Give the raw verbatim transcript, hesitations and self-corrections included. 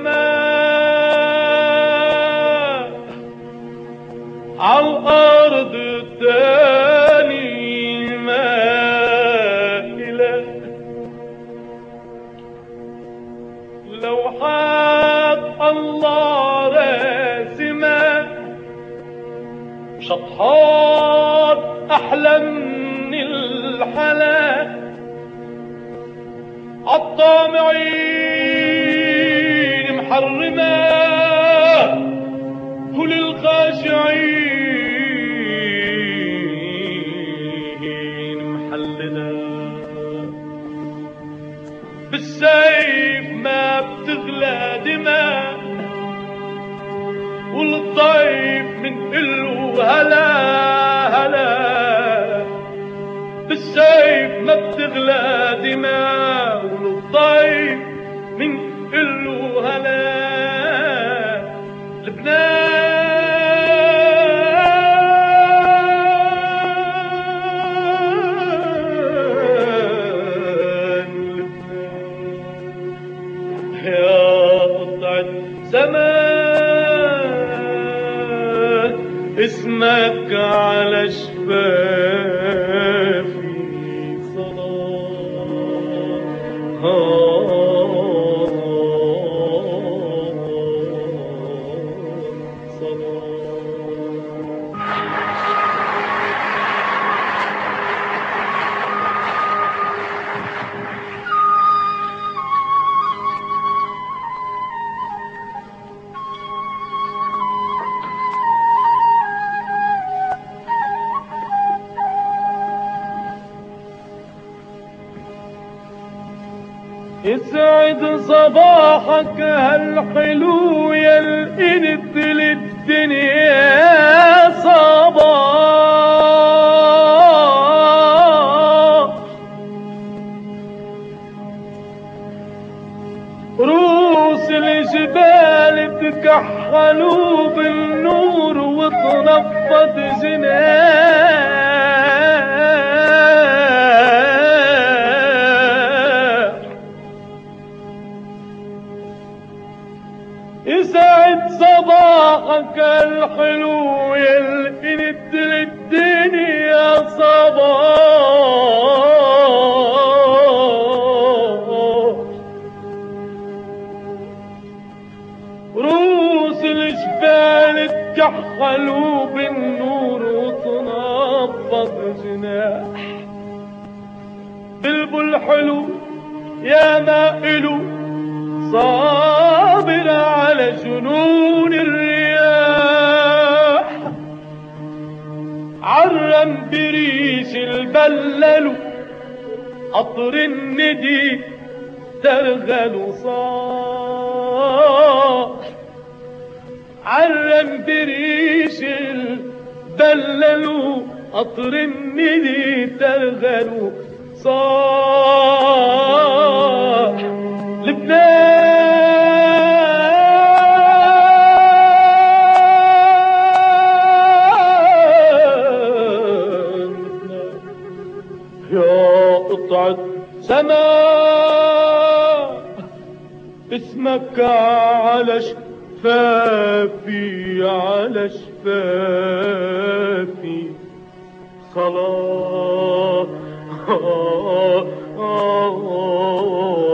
السماء عالأرض التاني مائلة، لوحات الله راسمة شطحات أحلى من الحلا، عالطامعين محرمة وللخاشعين محللة. بالسيف ما بتغلى دماء والضيف من قله هلا هلا، بالسيف ما بتغلى دماء والضيف من قله هلا. لبنان يا قطعة زمان اسمك على شفافي صلاة. يسعد صباحك هالحلو يلقنت للدنيا صباح، روس الجبال تكحلوا بالنور وتنفض جناح، يسعد صباحك الحلو يلقنت للدنيا صباح، روس الجبال تكحلوا بالنور وتنفض جناح. بلبل حلو يا مائلو صابر على جنون الرياح، عرم بريش البلل قطر الندي ترغل صاح، عرم بريش البلل قطر الندي ترغل صاح. لبنان يا قطعة سماء اسمك على شفافي على شفافي صلاة.